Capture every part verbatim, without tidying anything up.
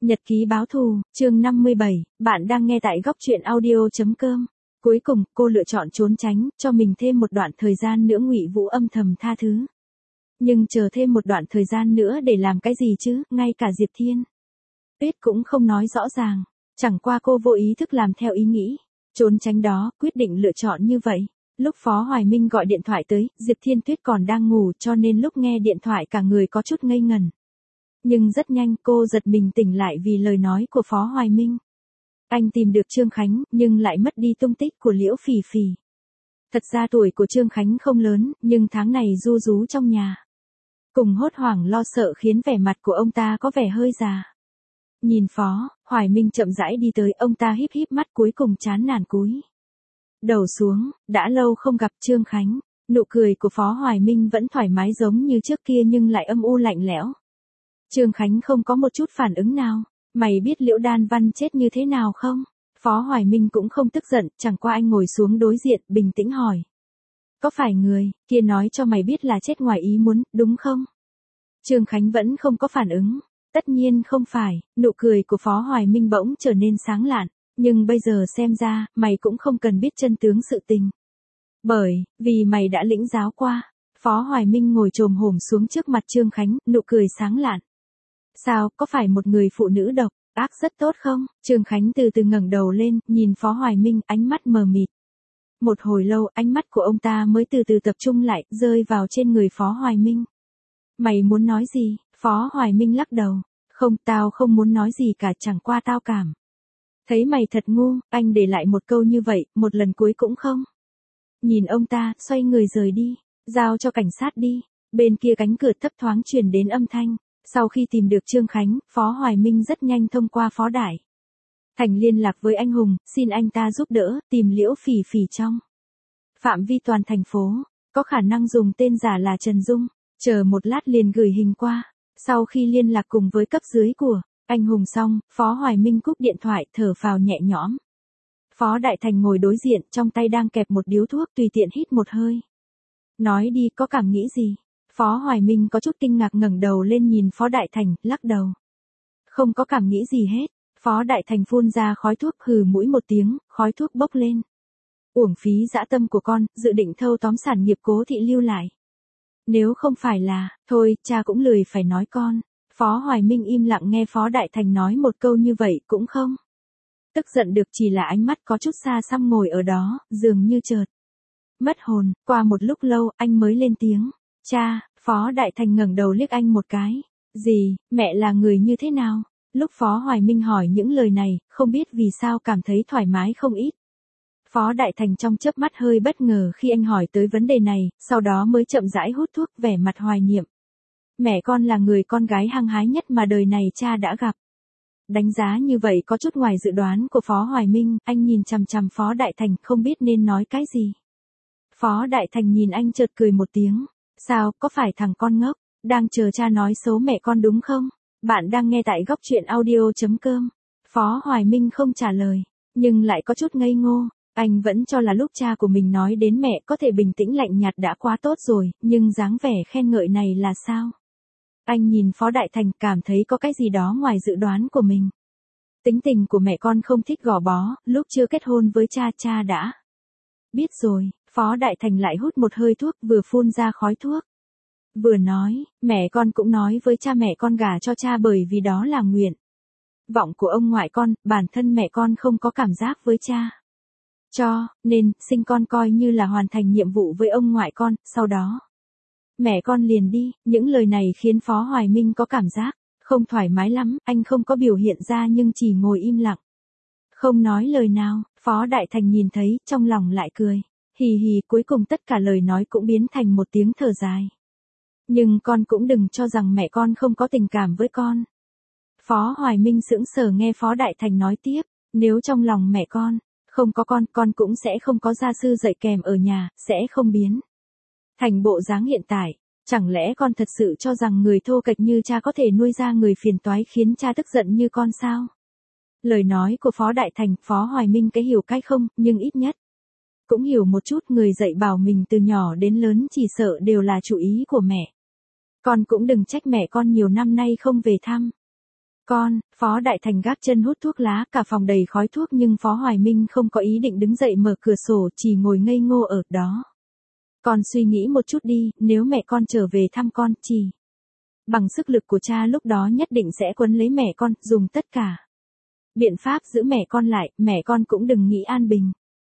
Nhật ký báo thù, chương năm mươi bảy, bạn đang nghe tại góc truyện audio.com. Cuối cùng, cô lựa chọn trốn tránh, cho mình thêm một đoạn thời gian nữa. Ngụy Vũ âm thầm tha thứ. Nhưng chờ thêm một đoạn thời gian nữa để làm cái gì chứ, ngay cả Diệp Thiên Tuyết cũng không nói rõ ràng. Chẳng qua cô vô ý thức làm theo ý nghĩ. Trốn tránh đó, quyết định lựa chọn như vậy. Lúc Phó Hoài Minh gọi điện thoại tới, Diệp Thiên Tuyết còn đang ngủ, cho nên lúc nghe điện thoại cả người có chút ngây ngẩn. Nhưng rất nhanh cô giật mình tỉnh lại vì lời nói của Phó Hoài Minh. Anh tìm được Trương Khánh, nhưng lại mất đi tung tích của Liễu Phỉ Phỉ. Thật ra tuổi của Trương Khánh không lớn, nhưng tháng này ru rú trong nhà. Cùng hốt hoảng lo sợ khiến vẻ mặt của ông ta có vẻ hơi già. Nhìn Phó Hoài Minh chậm rãi đi tới, ông ta híp híp mắt cuối cùng chán nản cúi đầu xuống. Đã lâu không gặp Trương Khánh. Nụ cười của Phó Hoài Minh vẫn thoải mái giống như trước kia nhưng lại âm u lạnh lẽo. Trương Khánh không có một chút phản ứng nào. Mày biết Liễu Đan Văn chết như thế nào không? Phó Hoài Minh cũng không tức giận, chẳng qua anh ngồi xuống đối diện, bình tĩnh hỏi. Có phải người kia nói cho mày biết là chết ngoài ý muốn, đúng không? Trương Khánh vẫn không có phản ứng. Tất nhiên không phải. Nụ cười của Phó Hoài Minh bỗng trở nên sáng lạn. Nhưng bây giờ xem ra, mày cũng không cần biết chân tướng sự tình. Bởi vì mày đã lĩnh giáo qua. Phó Hoài Minh ngồi chồm hổm xuống trước mặt Trương Khánh, nụ cười sáng lạn. Sao, có phải một người phụ nữ độc ác rất tốt không? Trương Khánh từ từ ngẩng đầu lên, nhìn Phó Hoài Minh, ánh mắt mờ mịt. Một hồi lâu, ánh mắt của ông ta mới từ từ tập trung lại, rơi vào trên người Phó Hoài Minh. Mày muốn nói gì? Phó Hoài Minh lắc đầu. Không, tao không muốn nói gì cả, chẳng qua tao cảm thấy mày thật ngu. Anh để lại một câu như vậy, một lần cuối cũng không. Nhìn ông ta, xoay người rời đi. Giao cho cảnh sát đi. Bên kia cánh cửa thấp thoáng truyền đến âm thanh. Sau khi tìm được Trương Khánh, Phó Hoài Minh rất nhanh thông qua Phó Đại Thành liên lạc với anh Hùng, xin anh ta giúp đỡ, tìm Liễu Phỉ Phỉ trong phạm vi toàn thành phố, có khả năng dùng tên giả là Trần Dung, chờ một lát liền gửi hình qua. Sau khi liên lạc cùng với cấp dưới của anh Hùng xong, Phó Hoài Minh cúp điện thoại, thở phào nhẹ nhõm. Phó Đại Thành ngồi đối diện, trong tay đang kẹp một điếu thuốc, tùy tiện hít một hơi. Nói đi, có cảm nghĩ gì? Phó Hoài Minh có chút kinh ngạc ngẩng đầu lên nhìn Phó Đại Thành, lắc đầu. Không có cảm nghĩ gì hết. Phó Đại Thành phun ra khói thuốc, hừ mũi một tiếng, khói thuốc bốc lên. Uổng phí dã tâm của con, dự định thâu tóm sản nghiệp Cố thị lưu lại. Nếu không phải là, thôi, cha cũng lười phải nói con. Phó Hoài Minh im lặng nghe Phó Đại Thành nói một câu như vậy cũng không tức giận được, chỉ là ánh mắt có chút xa xăm ngồi ở đó, dường như chợt mất hồn. Qua một lúc lâu, anh mới lên tiếng. Cha. Phó Đại Thành ngẩng đầu liếc anh một cái. Gì, mẹ là người như thế nào? Lúc Phó Hoài Minh hỏi những lời này, không biết vì sao cảm thấy thoải mái không ít. Phó Đại Thành trong chớp mắt hơi bất ngờ khi anh hỏi tới vấn đề này, sau đó mới chậm rãi hút thuốc, vẻ mặt hoài niệm. Mẹ con là người con gái hăng hái nhất mà đời này cha đã gặp. Đánh giá như vậy có chút ngoài dự đoán của Phó Hoài Minh, anh nhìn chằm chằm Phó Đại Thành không biết nên nói cái gì. Phó Đại Thành nhìn anh chợt cười một tiếng. Sao, có phải thằng con ngốc, đang chờ cha nói xấu mẹ con đúng không? Bạn đang nghe tại góc truyện audio.com. Phó Hoài Minh không trả lời, nhưng lại có chút ngây ngô. Anh vẫn cho là lúc cha của mình nói đến mẹ có thể bình tĩnh lạnh nhạt đã quá tốt rồi, nhưng dáng vẻ khen ngợi này là sao? Anh nhìn Phó Đại Thành cảm thấy có cái gì đó ngoài dự đoán của mình. Tính tình của mẹ con không thích gò bó, lúc chưa kết hôn với cha cha đã biết rồi. Phó Đại Thành lại hút một hơi thuốc, vừa phun ra khói thuốc. Vừa nói, mẹ con cũng nói với cha mẹ con gả cho cha bởi vì đó là nguyện vọng của ông ngoại con, bản thân mẹ con không có cảm giác với cha. Cho nên, sinh con coi như là hoàn thành nhiệm vụ với ông ngoại con, sau đó mẹ con liền đi. Những lời này khiến Phó Hoài Minh có cảm giác không thoải mái lắm, anh không có biểu hiện ra nhưng chỉ ngồi im lặng. Không nói lời nào. Phó Đại Thành nhìn thấy, trong lòng lại cười. Hì hì, cuối cùng tất cả lời nói cũng biến thành một tiếng thở dài. Nhưng con cũng đừng cho rằng mẹ con không có tình cảm với con. Phó Hoài Minh sững sờ nghe Phó Đại Thành nói tiếp. Nếu trong lòng mẹ con không có con, con cũng sẽ không có gia sư dạy kèm ở nhà, sẽ không biến thành bộ dáng hiện tại. Chẳng lẽ con thật sự cho rằng người thô kệch như cha có thể nuôi ra người phiền toái khiến cha tức giận như con sao? Lời nói của Phó Đại Thành, Phó Hoài Minh cái hiểu cái không, nhưng ít nhất cũng hiểu một chút. Người dạy bảo mình từ nhỏ đến lớn chỉ sợ đều là chủ ý của mẹ. Con cũng đừng trách mẹ con nhiều năm nay không về thăm Con, Phó Đại Thành gác chân hút thuốc lá, cả phòng đầy khói thuốc nhưng Phó Hoài Minh không có ý định đứng dậy mở cửa sổ, chỉ ngồi ngây ngô ở đó. Con suy nghĩ một chút đi, nếu mẹ con trở về thăm con, chỉ bằng sức lực của cha lúc đó nhất định sẽ quấn lấy mẹ con, dùng tất cả biện pháp giữ mẹ con lại, mẹ con cũng đừng nghĩ an bình.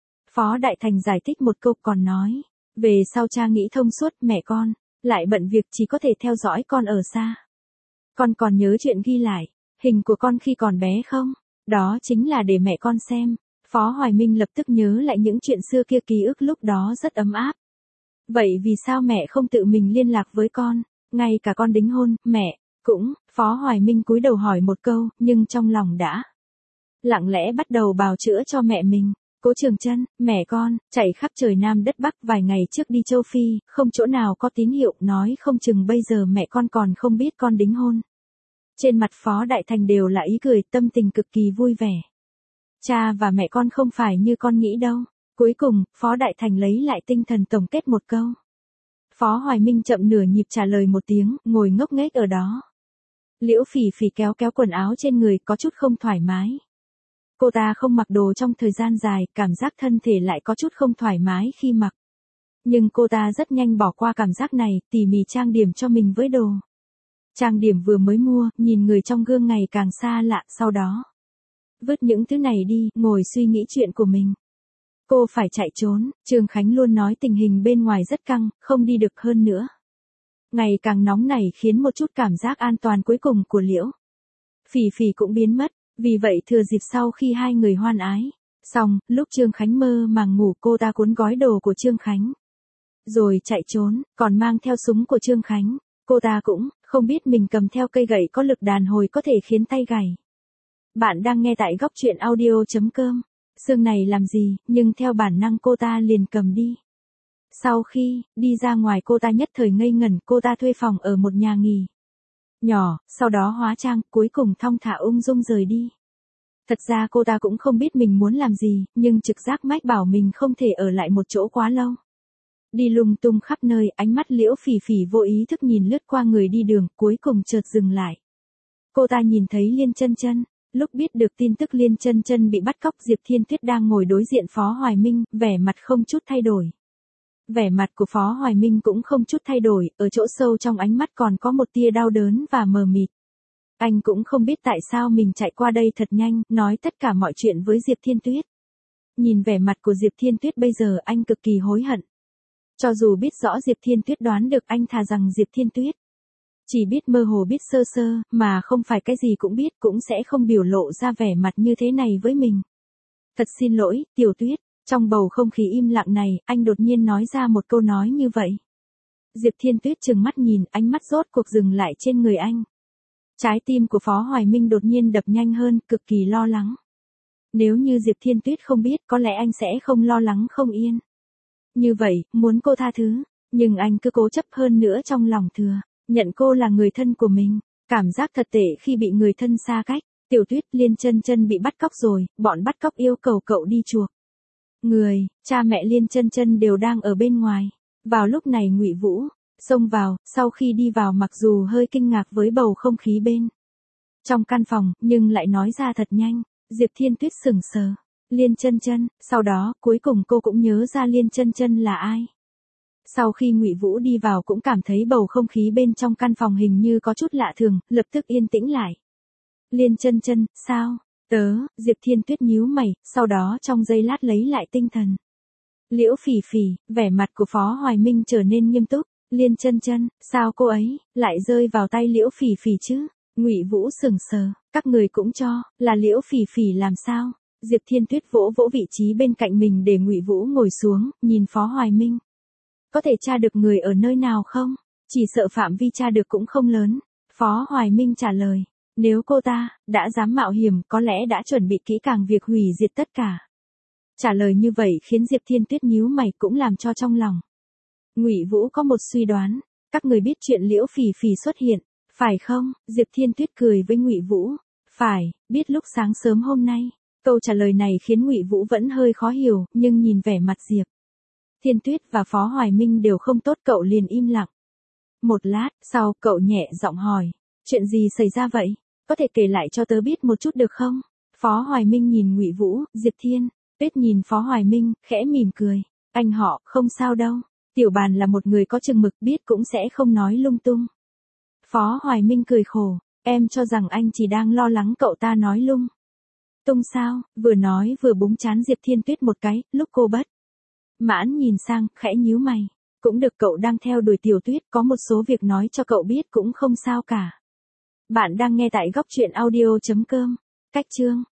Phó Đại Thành giải thích một câu còn nói, về sau cha nghĩ thông suốt, mẹ con lại bận việc chỉ có thể theo dõi con ở xa. Con còn nhớ chuyện ghi lại hình của con khi còn bé không? Đó chính là để mẹ con xem. Phó Hoài Minh lập tức nhớ lại những chuyện xưa kia, ký ức lúc đó rất ấm áp. Vậy vì sao mẹ không tự mình liên lạc với con? Ngay cả con đính hôn, mẹ cũng, Phó Hoài Minh cúi đầu hỏi một câu, nhưng trong lòng đã lặng lẽ bắt đầu bào chữa cho mẹ mình. Cố Trường Chân, mẹ con, chạy khắp trời Nam đất Bắc vài ngày trước đi châu Phi, không chỗ nào có tín hiệu, nói không chừng bây giờ mẹ con còn không biết con đính hôn. Trên mặt Phó Đại Thành đều là ý cười, tâm tình cực kỳ vui vẻ. Cha và mẹ con không phải như con nghĩ đâu. Cuối cùng, Phó Đại Thành lấy lại tinh thần tổng kết một câu. Phó Hoài Minh chậm nửa nhịp trả lời một tiếng, ngồi ngốc nghếch ở đó. Liễu Phỉ Phỉ kéo kéo quần áo trên người, có chút không thoải mái. Cô ta không mặc đồ trong thời gian dài, cảm giác thân thể lại có chút không thoải mái khi mặc. Nhưng cô ta rất nhanh bỏ qua cảm giác này, tỉ mỉ trang điểm cho mình với đồ trang điểm vừa mới mua, nhìn người trong gương ngày càng xa lạ, sau đó vứt những thứ này đi, ngồi suy nghĩ chuyện của mình. Cô phải chạy trốn, Trương Khánh luôn nói tình hình bên ngoài rất căng, không đi được hơn nữa. Ngày càng nóng này khiến một chút cảm giác an toàn cuối cùng của Liễu Phỉ Phỉ cũng biến mất, vì vậy thừa dịp sau khi hai người hoan ái xong, lúc Trương Khánh mơ màng ngủ, cô ta cuốn gói đồ của Trương Khánh rồi chạy trốn, còn mang theo súng của Trương Khánh. Cô ta cũng không biết mình cầm theo cây gậy có lực đàn hồi có thể khiến tay gãy. Bạn đang nghe tại góc truyện audio chấm com. Xương này làm gì, nhưng theo bản năng cô ta liền cầm đi. Sau khi đi ra ngoài cô ta nhất thời ngây ngẩn, cô ta thuê phòng ở một nhà nghỉ nhỏ, sau đó hóa trang, cuối cùng thong thả ung dung rời đi. Thật ra cô ta cũng không biết mình muốn làm gì, nhưng trực giác mách bảo mình không thể ở lại một chỗ quá lâu. Đi lung tung khắp nơi, ánh mắt Liễu Phỉ Phỉ vô ý thức nhìn lướt qua người đi đường, cuối cùng chợt dừng lại. Cô ta nhìn thấy Liên Chân Chân. Lúc biết được tin tức Liên Chân Chân bị bắt cóc, Diệp Thiên Tuyết đang ngồi đối diện Phó Hoài Minh, vẻ mặt không chút thay đổi. Vẻ mặt của Phó Hoài Minh cũng không chút thay đổi, ở chỗ sâu trong ánh mắt còn có một tia đau đớn và mờ mịt. Anh cũng không biết tại sao mình chạy qua đây thật nhanh, nói tất cả mọi chuyện với Diệp Thiên Tuyết. Nhìn vẻ mặt của Diệp Thiên Tuyết bây giờ, anh cực kỳ hối hận. Cho dù biết rõ Diệp Thiên Tuyết đoán được, anh thà rằng Diệp Thiên Tuyết chỉ biết mơ hồ, biết sơ sơ, mà không phải cái gì cũng biết, cũng sẽ không biểu lộ ra vẻ mặt như thế này với mình. Thật xin lỗi, Tiểu Tuyết. Trong bầu không khí im lặng này, anh đột nhiên nói ra một câu nói như vậy. Diệp Thiên Tuyết trừng mắt nhìn, ánh mắt rốt cuộc dừng lại trên người anh. Trái tim của Phó Hoài Minh đột nhiên đập nhanh hơn, cực kỳ lo lắng. Nếu như Diệp Thiên Tuyết không biết, có lẽ anh sẽ không lo lắng không yên. Như vậy, muốn cô tha thứ, nhưng anh cứ cố chấp hơn nữa trong lòng thừa. Nhận cô là người thân của mình, cảm giác thật tệ khi bị người thân xa cách. Tiểu Tuyết, Liên Chân Chân bị bắt cóc rồi, bọn bắt cóc yêu cầu cậu đi chuộc người, cha mẹ Liên Chân Chân đều đang ở bên ngoài. Vào lúc này Ngụy Vũ xông vào, sau khi đi vào mặc dù hơi kinh ngạc với bầu không khí bên trong căn phòng, nhưng lại nói ra thật nhanh. Diệp Thiên Tuyết sững sờ. Liên Chân Chân, sau đó, cuối cùng cô cũng nhớ ra Liên Chân Chân là ai. Sau khi Ngụy Vũ đi vào cũng cảm thấy bầu không khí bên trong căn phòng hình như có chút lạ thường, lập tức yên tĩnh lại. Liên Chân Chân, sao? Tớ, Diệp Thiên Tuyết nhíu mày, sau đó trong giây lát lấy lại tinh thần. Liễu Phỉ Phỉ, vẻ mặt của Phó Hoài Minh trở nên nghiêm túc. Liên Chân Chân, sao cô ấy lại rơi vào tay Liễu Phỉ Phỉ chứ? Ngụy Vũ sững sờ, các người cũng cho là Liễu Phỉ Phỉ làm sao? Diệp Thiên Tuyết vỗ vỗ vị trí bên cạnh mình để Ngụy Vũ ngồi xuống, nhìn Phó Hoài Minh. Có thể tra được người ở nơi nào không? Chỉ sợ phạm vi tra được cũng không lớn. Phó Hoài Minh trả lời. Nếu cô ta đã dám mạo hiểm, có lẽ đã chuẩn bị kỹ càng việc hủy diệt tất cả. Trả lời như vậy khiến Diệp Thiên Tuyết nhíu mày, cũng làm cho trong lòng Ngụy Vũ có một suy đoán. Các người biết chuyện Liễu Phỉ Phỉ xuất hiện, phải không? Diệp Thiên Tuyết cười với Ngụy Vũ. Phải, biết lúc sáng sớm hôm nay. Câu trả lời này khiến Ngụy Vũ vẫn hơi khó hiểu, nhưng nhìn vẻ mặt Diệp Thiên Tuyết và Phó Hoài Minh đều không tốt, cậu liền im lặng. Một lát sau, cậu nhẹ giọng hỏi. Chuyện gì xảy ra vậy? Có thể kể lại cho tớ biết một chút được không? Phó Hoài Minh nhìn Ngụy Vũ, Diệp Thiên. Tuyết nhìn Phó Hoài Minh, khẽ mỉm cười. Anh họ, không sao đâu. Tiểu Bàn là một người có chừng mực, biết cũng sẽ không nói lung tung. Phó Hoài Minh cười khổ. Em cho rằng anh chỉ đang lo lắng cậu ta nói lung tung sao? Vừa nói vừa búng trán Diệp Thiên Tuyết một cái, lúc cô bất mãn nhìn sang, khẽ nhíu mày. Cũng được, cậu đang theo đuổi Tiểu Tuyết, có một số việc nói cho cậu biết cũng không sao cả. Bạn đang nghe tại góc truyện audio chấm com. Cách chương